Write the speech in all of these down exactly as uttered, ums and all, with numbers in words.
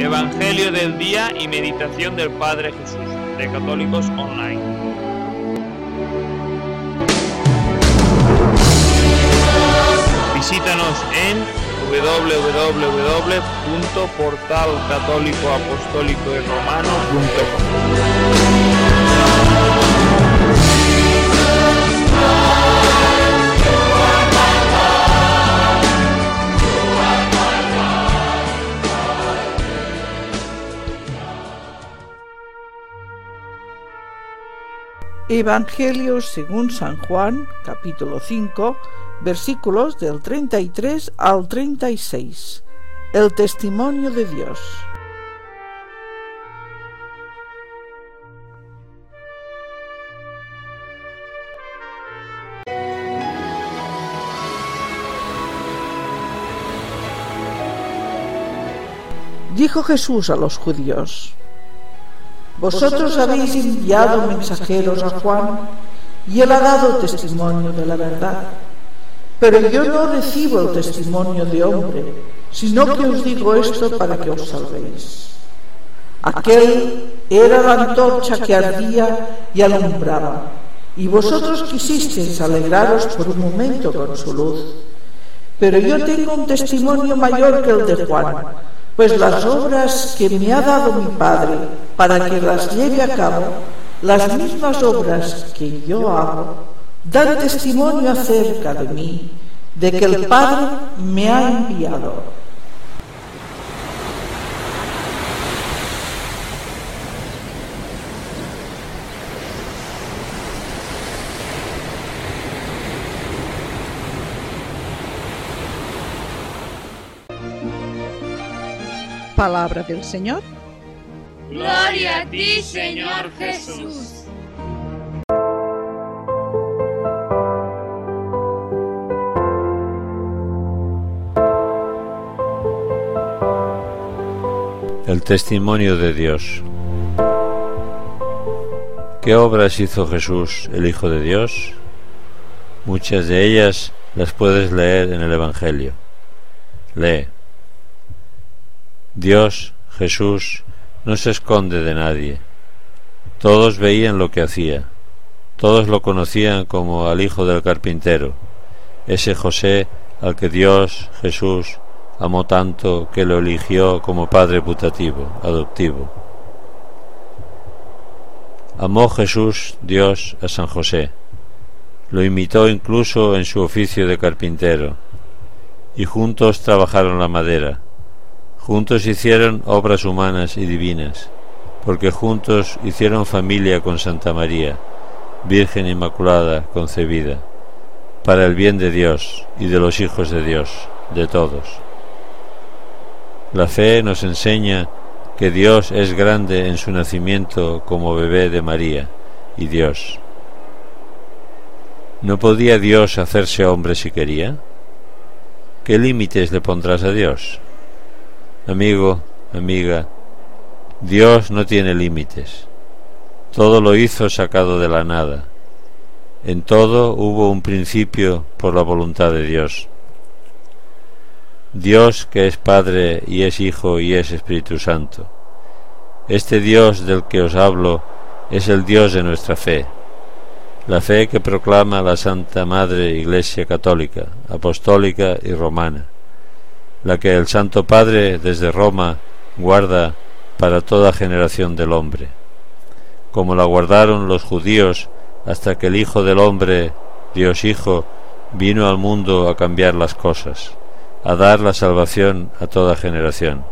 Evangelio del día y meditación del Padre Jesús, de Católicos Online. Visítanos en doble u doble u doble u punto portal católico apostólico y romano punto com. Evangelio según San Juan, capítulo cinco, versículos del treinta y tres al treinta y seis. El testimonio de Dios. Dijo Jesús a los judíos: Vosotros habéis enviado mensajeros a Juan, y él ha dado testimonio de la verdad. Pero yo no recibo el testimonio de hombre, sino que os digo esto para que os salvéis. Aquel era la antorcha que ardía y alumbraba, y vosotros quisisteis alegraros por un momento con su luz. Pero yo tengo un testimonio mayor que el de Juan, pues las obras que me ha dado mi Padre para que las lleve a cabo, las mismas obras que yo hago, dan testimonio acerca de mí, de que el Padre me ha enviado. Palabra del Señor. Gloria a ti, Señor Jesús. El testimonio de Dios. ¿Qué obras hizo Jesús, el Hijo de Dios? Muchas de ellas las puedes leer en el Evangelio. Lee. Dios, Jesús, no se esconde de nadie. Todos veían lo que hacía. Todos lo conocían como al hijo del carpintero, ese José al que Dios, Jesús, amó tanto que lo eligió como padre putativo, adoptivo. Amó Jesús, Dios, a San José. Lo imitó incluso en su oficio de carpintero, y juntos trabajaron la madera. Juntos hicieron obras humanas y divinas, porque juntos hicieron familia con Santa María, Virgen Inmaculada concebida, para el bien de Dios y de los hijos de Dios, de todos. La fe nos enseña que Dios es grande en su nacimiento como bebé de María y Dios. ¿No podía Dios hacerse hombre si quería? ¿Qué límites le pondrás a Dios? Amigo, amiga, Dios no tiene límites. Todo lo hizo sacado de la nada. En todo hubo un principio por la voluntad de Dios. Dios que es Padre y es Hijo y es Espíritu Santo. Este Dios del que os hablo es el Dios de nuestra fe, la fe que proclama la Santa Madre Iglesia Católica, Apostólica y Romana, la que el Santo Padre desde Roma guarda para toda generación del hombre, como la guardaron los judíos hasta que el Hijo del Hombre, Dios Hijo, vino al mundo a cambiar las cosas, a dar la salvación a toda generación.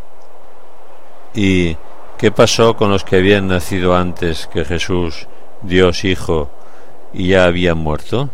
¿Y qué pasó con los que habían nacido antes que Jesús, Dios Hijo, y ya habían muerto?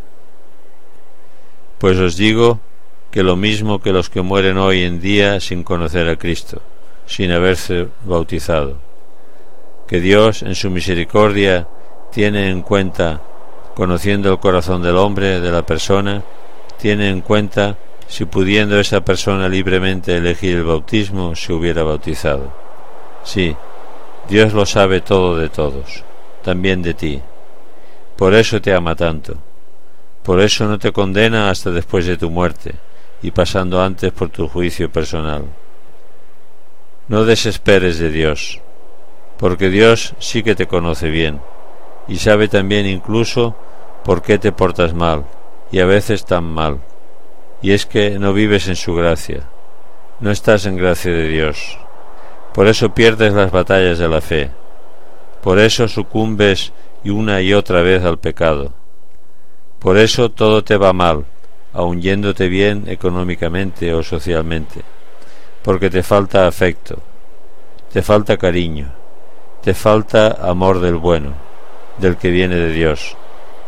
Pues os digo que lo mismo que los que mueren hoy en día sin conocer a Cristo, sin haberse bautizado, que Dios en su misericordia tiene en cuenta, conociendo el corazón del hombre, de la persona, tiene en cuenta si pudiendo esa persona libremente elegir el bautismo se hubiera bautizado. Sí, Dios lo sabe todo de todos, también de ti. Por eso te ama tanto, por eso no te condena hasta después de tu muerte, y pasando antes por tu juicio personal. no desesperes de Dios, porque Dios sí que te conoce bien y sabe también incluso por qué te portas mal y a veces tan mal, y es que no vives en su gracia, no estás en gracia de Dios, por eso pierdes las batallas de la fe, por eso sucumbes y una y otra vez al pecado, por eso todo te va mal, aun yéndote bien económicamente o socialmente, porque te falta afecto, te falta cariño, te falta amor del bueno, del que viene de Dios.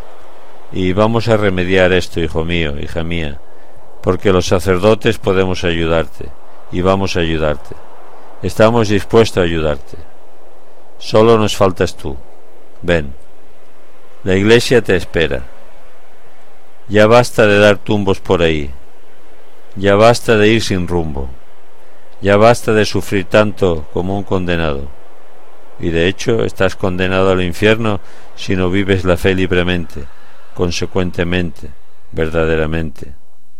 Y vamos a remediar esto, hijo mío, hija mía, porque los sacerdotes podemos ayudarte, y vamos a ayudarte. Estamos dispuestos a ayudarte. Solo nos faltas tú. Ven. La Iglesia te espera. Ya basta de dar tumbos por ahí. Ya basta de ir sin rumbo. Ya basta de sufrir tanto como un condenado. Y de hecho estás condenado al infierno si no vives la fe libremente, consecuentemente, verdaderamente.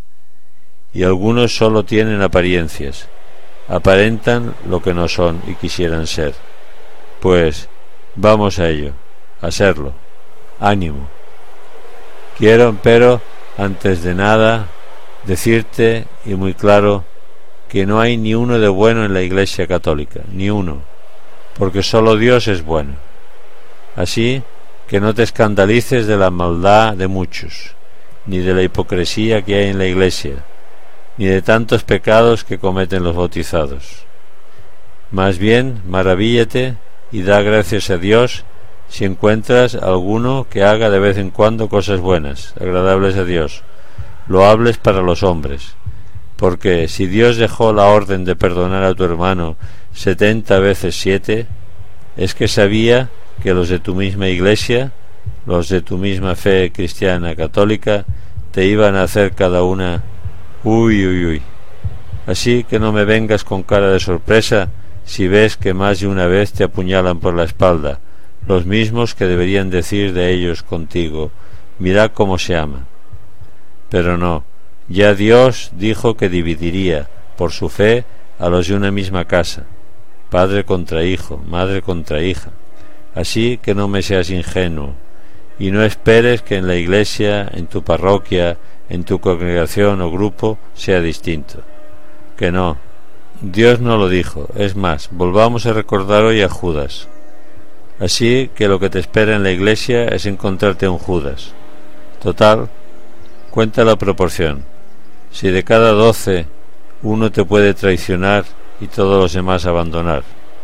Y algunos solo tienen apariencias, aparentan lo que no son y quisieran ser. Pues vamos a ello, a serlo. Ánimo. Quiero, empero, antes de nada, decirte, y muy claro, que no hay ni uno de bueno en la Iglesia católica, ni uno, porque solo Dios es bueno. Así que no te escandalices de la maldad de muchos, ni de la hipocresía que hay en la Iglesia, ni de tantos pecados que cometen los bautizados. Más bien, maravíllate y da gracias a Dios si encuentras alguno que haga de vez en cuando cosas buenas, agradables a Dios, loables para los hombres, porque si Dios dejó la orden de perdonar a tu hermano setenta veces siete, es que sabía que los de tu misma Iglesia, los de tu misma fe cristiana católica, te iban a hacer cada una uy, uy, uy. Así que no me vengas con cara de sorpresa si ves que más de una vez te apuñalan por la espalda, los mismos que deberían decir de ellos contigo, mirad cómo se ama. Pero no, ya Dios dijo que dividiría, por su fe, a los de una misma casa, padre contra hijo, madre contra hija. Así que no me seas ingenuo, y no esperes que en la Iglesia, en tu parroquia, en tu congregación o grupo, sea distinto. Que no, Dios no lo dijo. Es más, volvamos a recordar hoy a Judas. Así que lo que te espera en la Iglesia es encontrarte a un Judas. Total, cuenta la proporción. Si de cada doce uno te puede traicionar y todos los demás abandonar.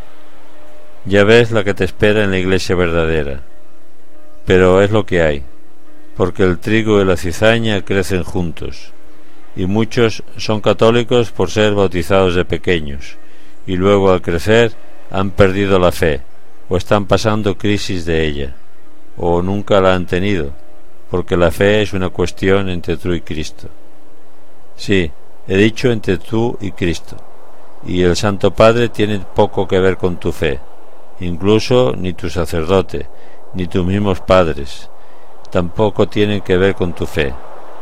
Ya ves la que te espera en la Iglesia verdadera. Pero es lo que hay, porque el trigo y la cizaña crecen juntos, y muchos son católicos por ser bautizados de pequeños, y luego al crecer han perdido la fe, o están pasando crisis de ella, o nunca la han tenido, porque la fe es una cuestión entre tú y Cristo. Sí, he dicho entre tú y Cristo, y el Santo Padre tiene poco que ver con tu fe, incluso ni tu sacerdote, ni tus mismos padres, tampoco tienen que ver con tu fe.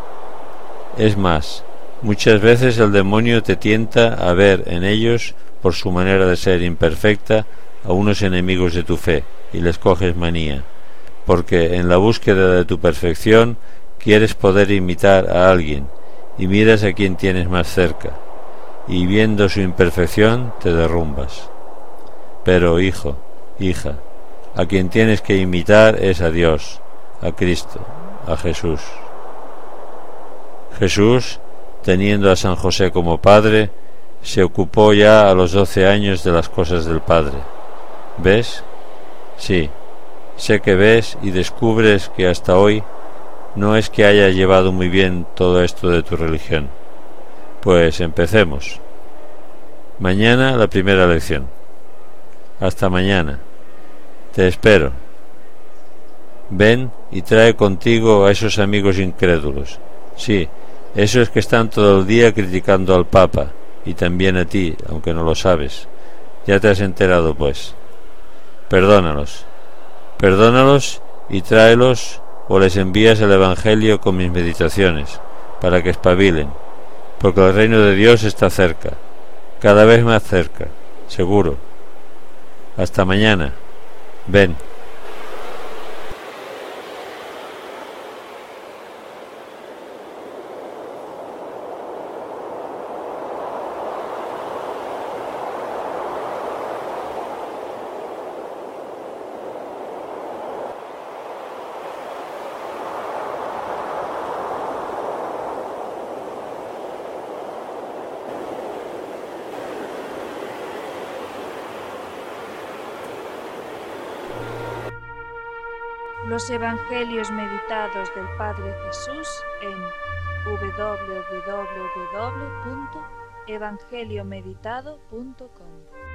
Es más, muchas veces el demonio te tienta a ver en ellos, por su manera de ser imperfecta, a unos enemigos de tu fe, y les coges manía, porque en la búsqueda de tu perfección quieres poder imitar a alguien, y miras a quien tienes más cerca, y viendo su imperfección te derrumbas. Pero hijo, hija, a quien tienes que imitar es a Dios, a Cristo, a Jesús. Jesús, teniendo a San José como padre, se ocupó ya a los doce años de las cosas del Padre. ¿Ves? Sí, sé que ves y descubres que hasta hoy no es que haya llevado muy bien todo esto de tu religión. Pues empecemos. Mañana la primera lección. Hasta mañana. Te espero. Ven y trae contigo a esos amigos incrédulos. Sí, esos que están todo el día criticando al Papa, y también a ti, aunque no lo sabes. Ya te has enterado, pues. Perdónalos. Perdónalos y tráelos, o les envías el Evangelio con mis meditaciones, para que espabilen, porque el reino de Dios está cerca, cada vez más cerca. seguro. Hasta mañana. Ven. Los Evangelios meditados del Padre Jesús en w w w punto evangeliomeditado punto com.